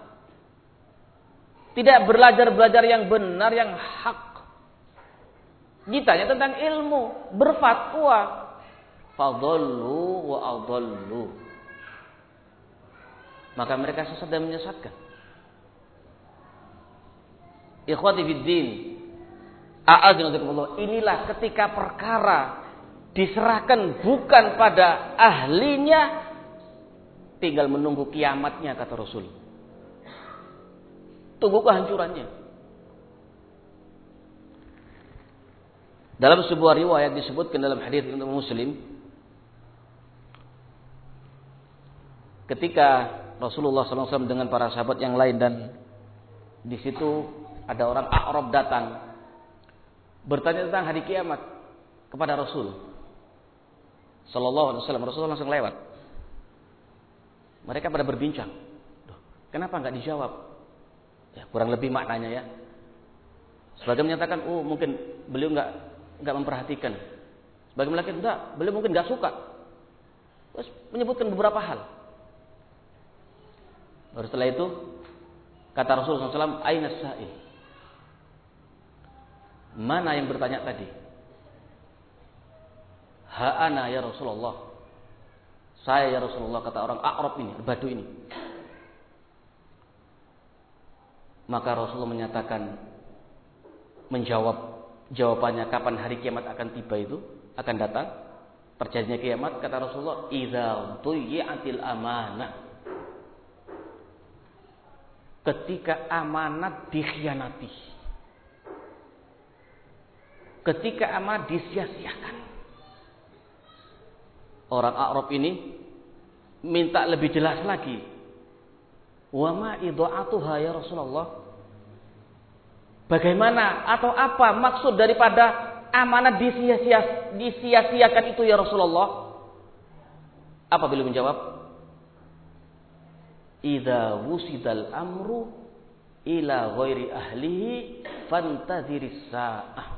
Speaker 1: tidak belajar yang benar, yang hak. Ditanya tentang ilmu, berfatwa, fadhallu wa adhallu, maka mereka sesat dan menyesatkan. Ikhwati fid din, a'azzanakumullah, inilah ketika perkara diserahkan bukan pada ahlinya, tinggal menunggu kiamatnya, kata Rasul. Tunggu kehancurannya. Dalam sebuah riwayat disebutkan dalam hadis Imam Muslim, ketika Rasulullah SAW dengan para sahabat yang lain, dan di situ ada orang A'rab datang bertanya tentang hari kiamat kepada Rasul Sallallahu Alaihi Wasallam. Rasulullah langsung lewat. Mereka pada berbincang, kenapa enggak dijawab? Ya, kurang lebih maknanya ya. Sebagian menyatakan, mungkin beliau enggak memperhatikan. Sebagian lagi enggak, beliau mungkin enggak suka. Terus menyebutkan beberapa hal. Baru setelah itu kata Rasulullah SAW, aina sa'il? Mana yang bertanya tadi? Ha'ana ya Rasulullah. Saya ya Rasulullah, kata orang A'rab ini, Badu ini. Maka Rasulullah menyatakan, menjawab jawabannya kapan hari kiamat akan tiba itu, akan datang, terjadinya kiamat. Kata Rasulullah, idza tuyyi'atil amanah, ketika amanat dikhianati, ketika amanat disia-siakan. Orang Arab ini minta lebih jelas lagi. Wa ma idha'atuha ya Rasulullah? Bagaimana atau apa maksud daripada amanah disia-siakan itu ya Rasulullah? Apa beliau menjawab? Idza wusidal amru ila ghairi ahlihi fantadhiris sa'ah.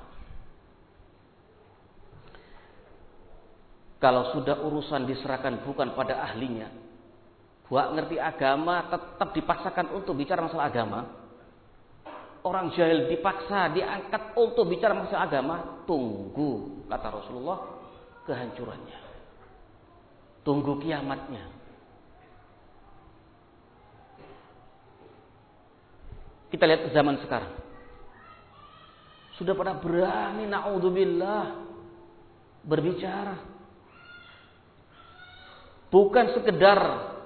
Speaker 1: Kalau sudah urusan diserahkan bukan pada ahlinya, buat ngerti agama tetap dipaksakan untuk bicara masalah agama. Orang jahil dipaksa diangkat untuk bicara masalah agama, tunggu kata Rasulullah kehancurannya. Tunggu kiamatnya. Kita lihat zaman sekarang. Sudah pada berani naudzubillah berbicara. Bukan sekedar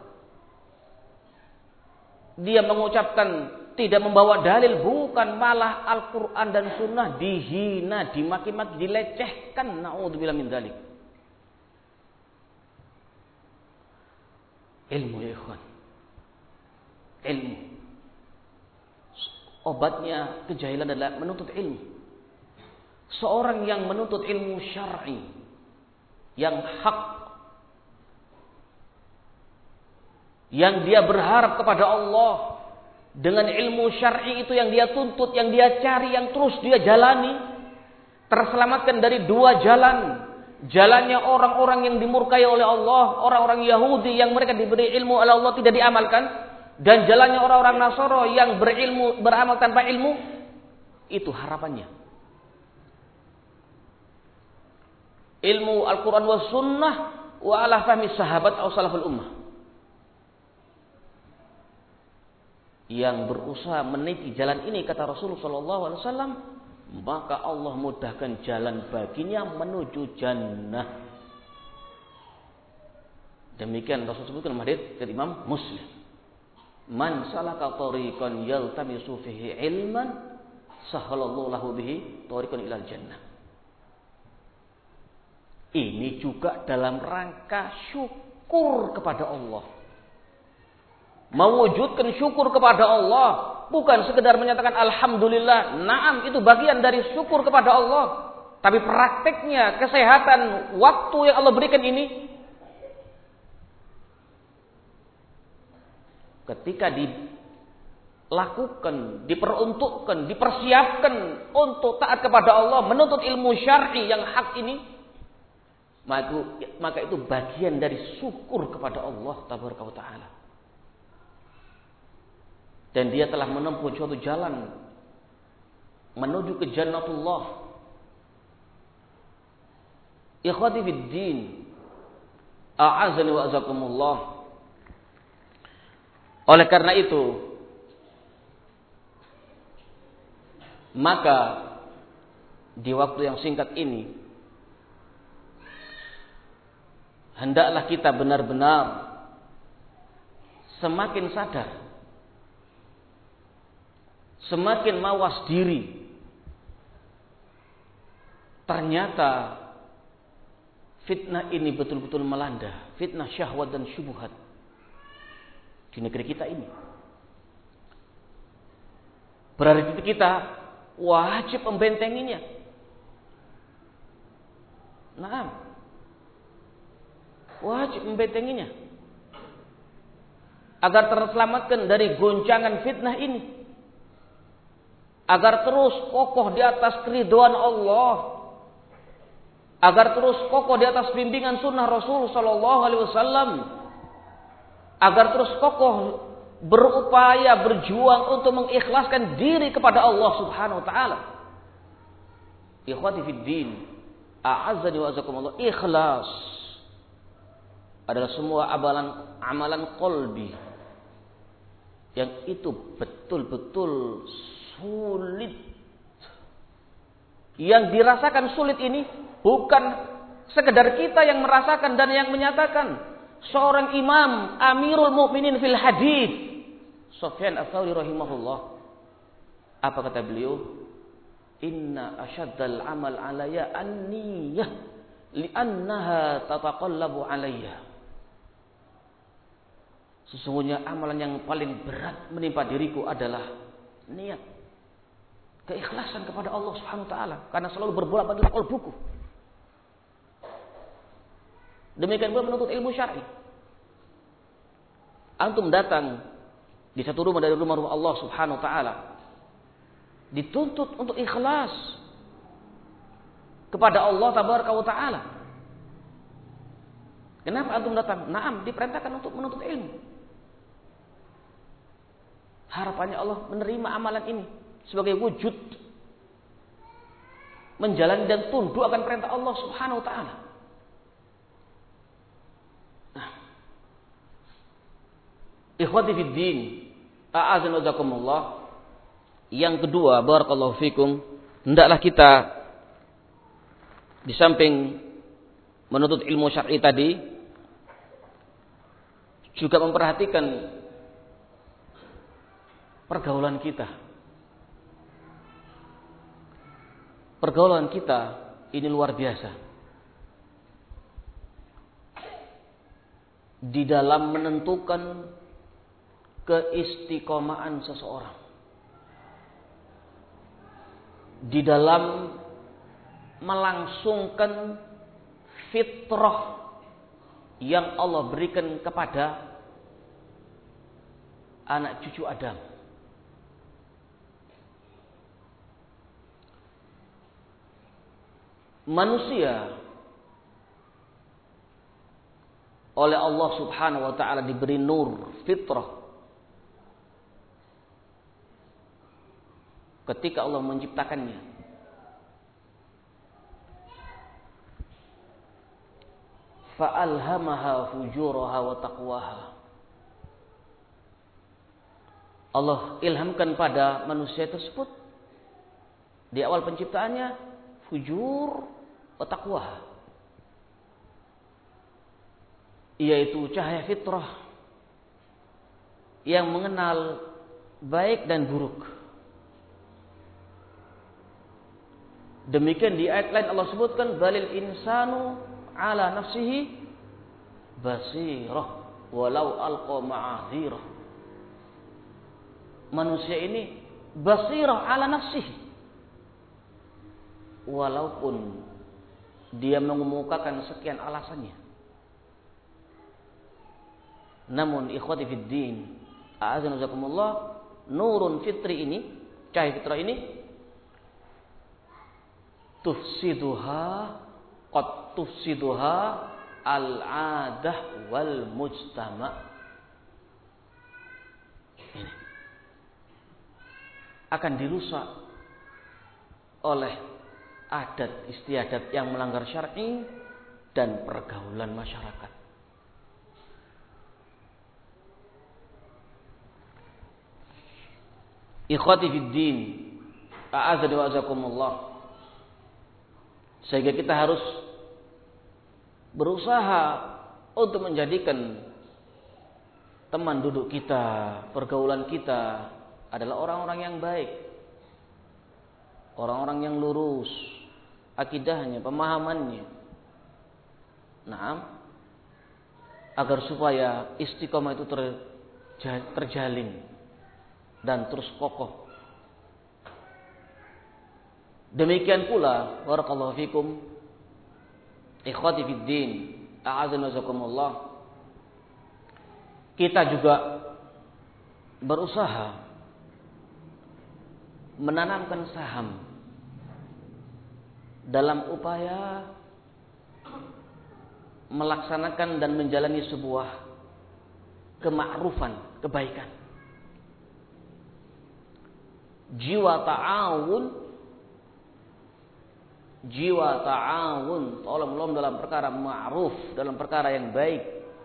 Speaker 1: dia mengucapkan tidak membawa dalil, bukan, malah Al-Quran dan Sunnah dihina, dimaki-maki, dilecehkan. Naudzubillah min dzalik. Ilmu ya ikhwan. Ilmu. Obatnya kejahilan adalah menuntut ilmu. Seorang yang menuntut ilmu syar'i yang hak, yang dia berharap kepada Allah dengan ilmu syar'i itu yang dia tuntut, yang dia cari, yang terus dia jalani, terselamatkan dari dua jalan. Jalannya orang-orang yang dimurkai oleh Allah, orang-orang Yahudi yang mereka diberi ilmu oleh Allah tidak diamalkan, dan jalannya orang-orang Nasara yang berilmu beramal tanpa ilmu. Itu harapannya. Ilmu Al-Quran wa Sunnah wa ala fahmi sahabat atau salaful ummah. Yang berusaha meniti jalan ini kata Rasulullah SAW, maka Allah mudahkan jalan baginya menuju jannah. Demikian Rasul sebutkan hadits dari Imam Muslim. Man salaka tariqan yaltamisu fihi ilman sahalallahu lahu bihi tariqan ilal jannah. Ini juga dalam rangka syukur kepada Allah. Mewujudkan syukur kepada Allah, bukan sekedar menyatakan alhamdulillah. Naam, itu bagian dari syukur kepada Allah. Tapi prakteknya, kesehatan, waktu yang Allah berikan ini, ketika dilakukan, diperuntukkan, dipersiapkan untuk taat kepada Allah, menuntut ilmu syar'i yang hak ini, maka itu bagian dari syukur kepada Allah tabaraka wa ta'ala. Dan dia telah menempuh suatu jalan menuju ke jannatullah. Ikhwati fid din, a'azani wa azakumullah. Oleh karena itu, maka di waktu yang singkat ini hendaklah kita benar-benar semakin sadar, semakin mawas diri. Ternyata fitnah ini betul-betul melanda, fitnah syahwat dan syubhat di negeri kita ini. Berarti kita wajib membentenginya. Naam, wajib membentenginya agar terselamatkan dari goncangan fitnah ini, agar terus kokoh di atas keridhaan Allah, agar terus kokoh di atas bimbingan sunnah Rasul sallallahu alaihi wasallam, agar terus kokoh berupaya berjuang untuk mengikhlaskan diri kepada Allah Subhanahu wa taala. Ikhwati fid din, a'azzani wa azakumullah, ikhlas adalah semua amalan qalbi yang itu betul-betul sulit. Yang dirasakan sulit ini bukan sekedar kita yang merasakan dan yang menyatakan. Seorang imam Amirul Mukminin fil hadis, Sufyan Ats-Tsauri rahimahullah, apa kata beliau? Inna asyaddal amal alayya an-niyyah li'annaha tataqallabu alayya. Sesungguhnya amalan yang paling berat menimpa diriku adalah niat. keikhlasan kepada Allah Subhanahu wa taala karena selalu berbolak-balik dalam qalbuku. Demikian pula menuntut ilmu syar'i. Antum datang di satu rumah dari rumah-rumah Allah Subhanahu wa taala, dituntut untuk ikhlas kepada Allah tabaraka wa taala. Kenapa antum datang? Naam, diperintahkan untuk menuntut ilmu. Harapannya Allah menerima amalan ini sebagai wujud menjalani dan tunduk akan perintah Allah Subhanahu wa taala. Nah, ikhwati fid din, a'azana wajakumullah. Yang kedua, barakallahu fikum, hendaklah kita di samping menuntut ilmu syar'i tadi juga memperhatikan pergaulan kita. Pergaulan kita ini luar biasa di dalam menentukan keistiqomahan seseorang, di dalam melangsungkan fitrah yang Allah berikan kepada anak cucu Adam. Manusia oleh Allah Subhanahu wa taala diberi nur fitrah. Ketika Allah menciptakannya, fa'alhamaha fujuraha wa taqwaha. Allah ilhamkan pada manusia tersebut di awal penciptaannya fujur wa taqwaha, yaitu cahaya fitrah yang mengenal baik dan buruk. Demikian di ayat lain Allah sebutkan balil insanu ala nafsihi basirah walau alqa ma'azirah. Manusia ini basirah ala nafsihi, walaupun dia mengemukakan sekian alasannya. Namun ikhwati fid din, a'azana wajakumullah, nurun fitri ini, cahaya fitrah ini qad tufsiduha al-'adah wal mujtama'. Ini akan dirusak oleh adat istiadat yang melanggar syar'i dan pergaulan masyarakat. Ikhwati fid din, a'azani wa azakumullah. Sehingga kita harus berusaha untuk menjadikan teman duduk kita, pergaulan kita adalah orang-orang yang baik, orang-orang yang lurus akidahnya, pemahamannya. Naam, agar supaya istiqomah itu terjalin dan terus kokoh. Demikian pula barakallahu fikum ikhwati fid din, a'azana wajakumullah, kita juga berusaha menanamkan saham dalam upaya melaksanakan dan menjalani sebuah kemakrufan, kebaikan. Jiwa ta'awun, tolong menolong dalam perkara ma'ruf, dalam perkara yang baik.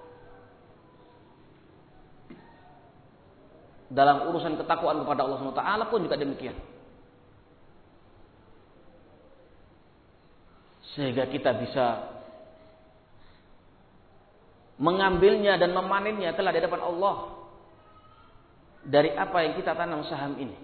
Speaker 1: Dalam urusan ketakwaan kepada Allah Subhanahu wa taala pun juga demikian. Sehingga kita bisa mengambilnya dan memanennya kelak di hadapan Allah dari apa yang kita tanam saham ini.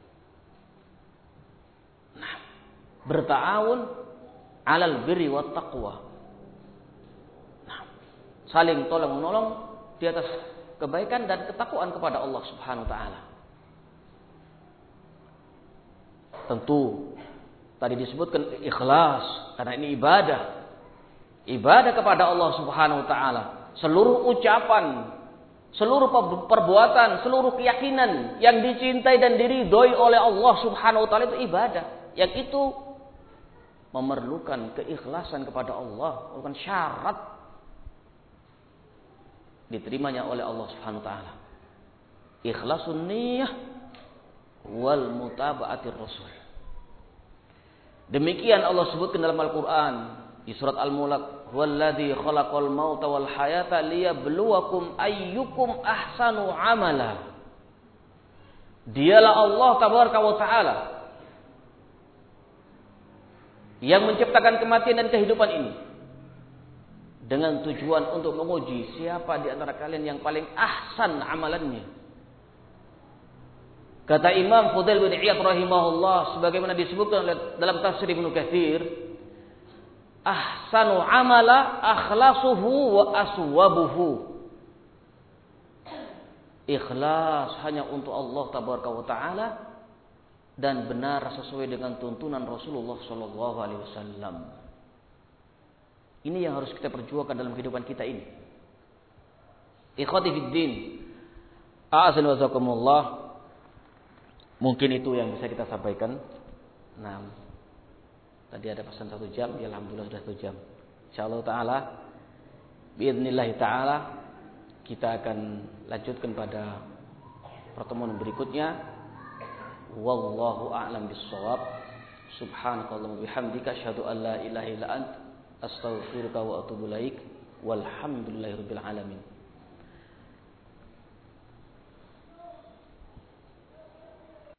Speaker 1: Nah, berta'awun 'alal birri wat taqwa. Nah, saling tolong menolong di atas kebaikan dan ketakwaan kepada Allah Subhanahu wa taala. Tentu tadi disebutkan ikhlas karena ini ibadah. Ibadah kepada Allah Subhanahu wa taala. Seluruh ucapan, seluruh perbuatan, seluruh keyakinan yang dicintai dan diridhoi oleh Allah Subhanahu wa taala itu ibadah. Yang itu memerlukan keikhlasan kepada Allah, bukan syarat diterimanya oleh Allah Subhanahu wa taala. Ikhlasun niyyah wal mutaba'atir rasul. Demikian Allah sebutkan dalam Al-Qur'an di surat Al-Mulk, "Huwallazi khalaqal mauta wal hayata liyabluwakum ayyukum ahsanu amala." Dialah Allah tabaraka wa taala yang menciptakan kematian dan kehidupan ini dengan tujuan untuk menguji siapa di antara kalian yang paling ahsan amalannya. Kata Imam Fudail bin Iyad rahimahullah, sebagaimana disebutkan dalam tafsir Ibnu Katsir, ahsanu amala akhlasuhu wa aswabuhu. Ikhlas hanya untuk Allah tabaraka wa taala dan benar sesuai dengan tuntunan Rasulullah sallallahu alaihi wasallam. Ini yang harus kita perjuangkan dalam kehidupan kita ini. Ikhwati fid din, a'azan wa zakumullah. Mungkin itu yang bisa kita sampaikan. Nah, tadi ada pesan 1 jam, ya alhamdulillah sudah 1 jam. Insyaallah taala biidznillah taala kita akan lanjutkan pada pertemuan berikutnya. Wallahu a'lam bissawab. Subhanakallahumma bihamdika asyhadu an la ilaha illa anta astaghfiruka wa atubu ilaik. Walhamdulillahirabbil alamin.